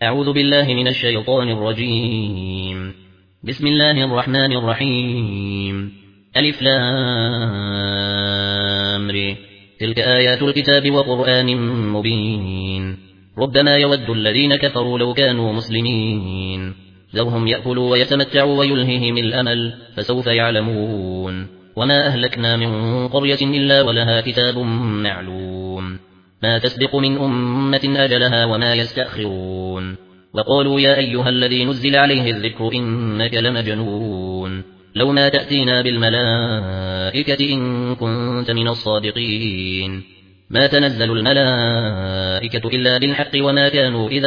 أعوذ بالله من الشيطان الرجيم. بسم الله الرحمن الرحيم. ألف لام ر. تلك آيات الكتاب وقرآن مبين. ربما يود الذين كفروا لو كانوا مسلمين ذرهم يأكلوا ويتمتعوا ويلههم الأمل فسوف يعلمون. وما أهلكنا من قرية إلا ولها كتاب معلوم ما تسبق من أمة أجلها وما يستأخرون. وقالوا يا أيها الذي نزل عليه الذكر إنك لمجنون لو ما تأتينا بالملائكة إن كنت من الصادقين. ما تنزل الملائكة إلا بالحق وما كانوا إذا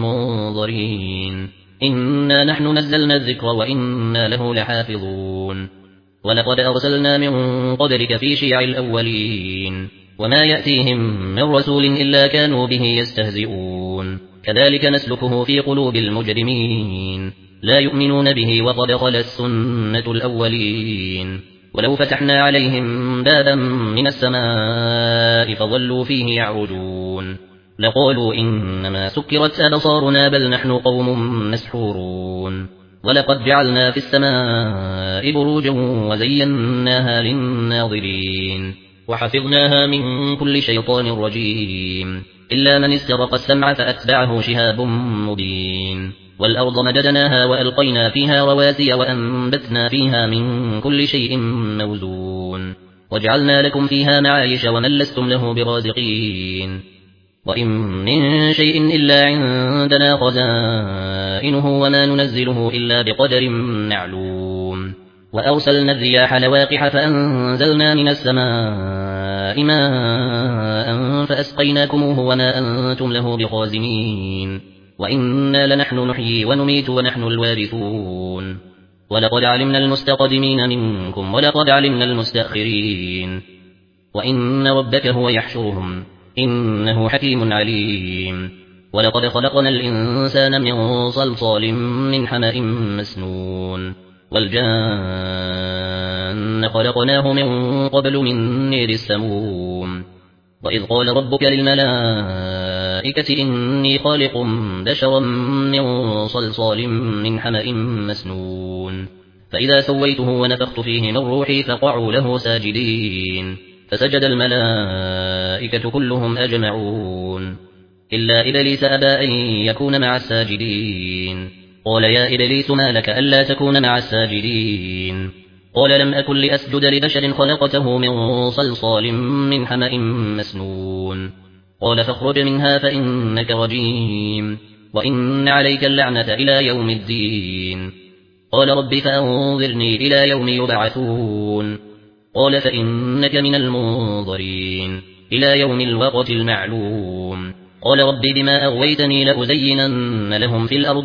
منظرين. إنا نحن نزلنا الذكر وإنا له لحافظون. ولقد أرسلنا من قبلك في شيع الأولين وما يأتيهم من رسول إلا كانوا به يستهزئون. كذلك نسلكه في قلوب المجرمين لا يؤمنون به وقد خلت سنة الأولين. ولو فتحنا عليهم بابا من السماء فظلوا فيه يعرجون لقالوا إنما سكرت أبصارنا بل نحن قوم مسحورون. ولقد جعلنا في السماء بروجا وزيناها للناظرين وحفظناها من كل شيطان رجيم إلا من استرق السمع فأتبعه شهاب مبين. والأرض مددناها وألقينا فيها رواسي وأنبتنا فيها من كل شيء موزون وجعلنا لكم فيها معايش ومن لستم له برازقين. وإن من شيء إلا عندنا خزائنه وما ننزله إلا بقدر معلوم. وأرسلنا الرياح لواقح فأنزلنا من السماء ماء فأسقيناكموه وما أنتم له بخازنين. وإنا لنحن نحيي ونميت ونحن الوارثون. ولقد علمنا المستقدمين منكم ولقد علمنا المستأخرين. وإن ربك هو يحشرهم إنه حكيم عليم. ولقد خلقنا الإنسان من صلصال من حمأ مسنون والجان خلقناه من قبل من نير السموم. وإذ قال ربك للملائكة إني خالق بشرا من صلصال من حمأ مسنون فإذا سويته ونفخت فيه من روحي فقعوا له ساجدين فسجد الملائكة كلهم أجمعون إلا إبليس أبى أن يكون مع الساجدين. قال يا إبليس ما لك ألا تكون مع الساجدين؟ قال لم أكن لأسجد لبشر خلقته من صلصال من حمأ مسنون. قال فاخرج منها فإنك رجيم وإن عليك اللعنة إلى يوم الدين. قال رب فأنظرني إلى يوم يبعثون. قال فإنك من المنظرين إلى يوم الوقت المعلوم. قال رب بما أغويتني لأزينن لهم في الأرض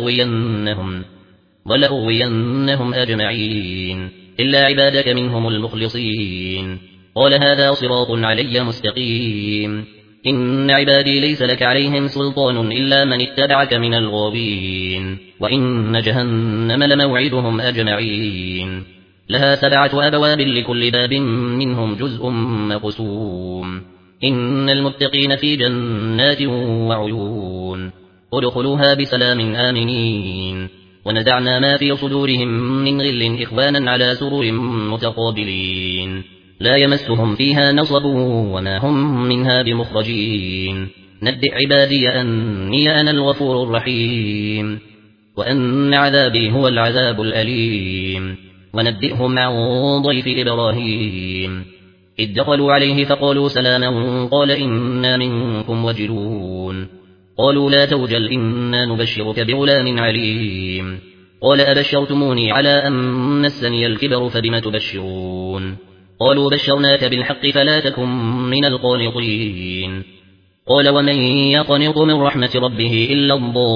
ولأغوينهم أجمعين إلا عبادك منهم المخلصين. قال هذا صراط علي مستقيم. إن عبادي ليس لك عليهم سلطان إلا من اتبعك من الغاوين. وإن جهنم لموعدهم أجمعين لها 7 أبواب لكل باب منهم جزء مقسوم. إن المتقين في جنات وعيون ادخلوها بسلام آمنين. ونزعنا ما في صدورهم من غل إخوانا على سرر متقابلين لا يمسهم فيها نصب وما هم منها بمخرجين. نبئ عبادي أني أنا الغفور الرحيم وأن عذابي هو العذاب الأليم. ونبئهم عن ضيف إبراهيم إذ دخلوا عليه فقالوا سلاما قال إنا منكم وجلون. قالوا لا توجل إنا نبشرك بغلام عليم. قال أبشرتموني على أن مسني الكبر فبم تبشرون؟ قالوا بشرناك بالحق فلا تكن من القانطين. قال ومن يقنط من رحمة ربه إلا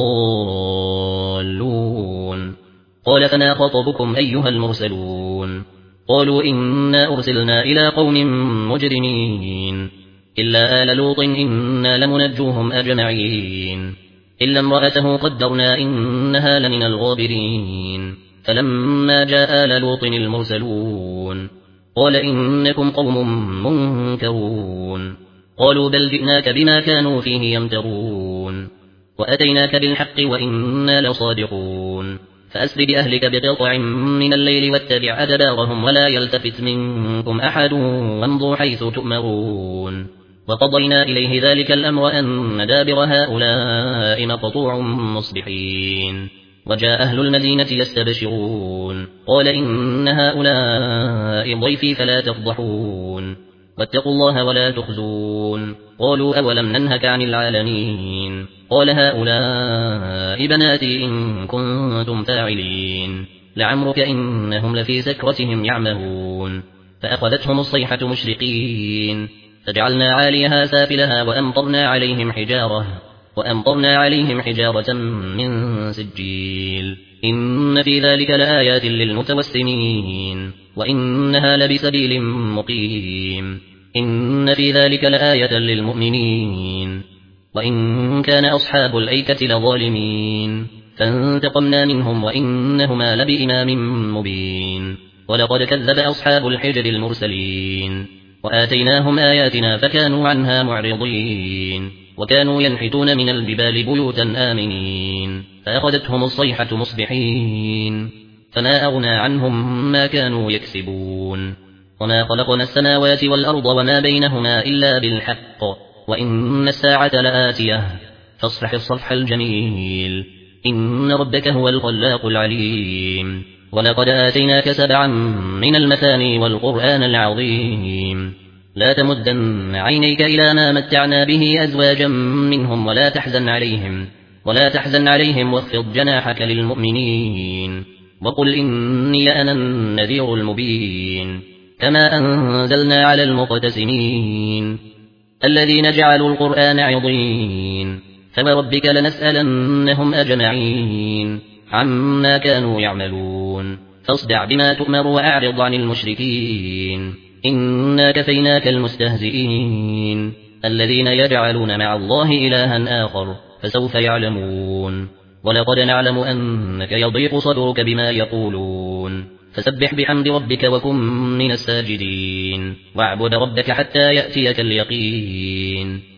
الضالون. قال فما خطبكم أيها المرسلون؟ قالوا إنا أرسلنا إلى قوم مجرمين إلا آل لوط إنا لمنجوهم أجمعين إلا امرأته قدرنا إنها لمن الغابرين. فلما جاء آل لوط المرسلون قال إنكم قوم منكرون. قالوا بل جئناك بما كانوا فيه يمترون. وأتيناك بالحق وإنا لصادقون فأسر بأهلك بقطع من الليل واتبع أدبارهم ولا يلتفت منكم أحد وامضوا حيث تؤمرون وقضينا إليه ذلك الأمر أن دابر هؤلاء مقطوع مصبحين وجاء أهل المدينة يستبشرون قال إن هؤلاء ضيفي فلا تفضحون واتقوا الله ولا تخزون قالوا أولم ننهك عن العالمين قال هؤلاء بناتي إن كنتم فاعلين لعمرك إنهم لفي سكرتهم يعمهون فأخذتهم الصيحة مشرقين فجعلنا عاليها سافلها وأمطرنا عليهم حجارة من سجيل إن في ذلك لآيات للمتوسمين وإنها لبسبيل مقيم إن في ذلك لآية للمؤمنين وإن كان أصحاب الأيكة لظالمين فانتقمنا منهم وإنهما لبإمام مبين ولقد كذب أصحاب الحجر المرسلين وآتيناهم آياتنا فكانوا عنها معرضين وكانوا ينحتون من الجبال بيوتا آمنين فأخذتهم الصيحة مصبحين فما أغنى عنهم ما كانوا يكسبون وما خلقنا السماوات والأرض وما بينهما إلا بالحق وإن الساعة لآتية فاصفح الصفح الجميل إن ربك هو الخلاق العليم ولقد آتيناك 7 من المثاني والقرآن العظيم لا تمدن عينيك إلى ما متعنا به أزواجا منهم ولا تحزن عليهم واخفض جناحك للمؤمنين وقل إني أنا النذير المبين كما أنزلنا على المقتسمين الذين جعلوا القرآن عضين فوربك لنسألنهم أجمعين عما كانوا يعملون فاصدع بما تؤمر وأعرض عن المشركين إنا كفيناك المستهزئين الذين يجعلون مع الله إلها آخر فسوف يعلمون ولقد نعلم أنك يضيق صدرك بما يقولون فسبح بحمد ربك وكن من الساجدين واعبد ربك حتى يأتيك اليقين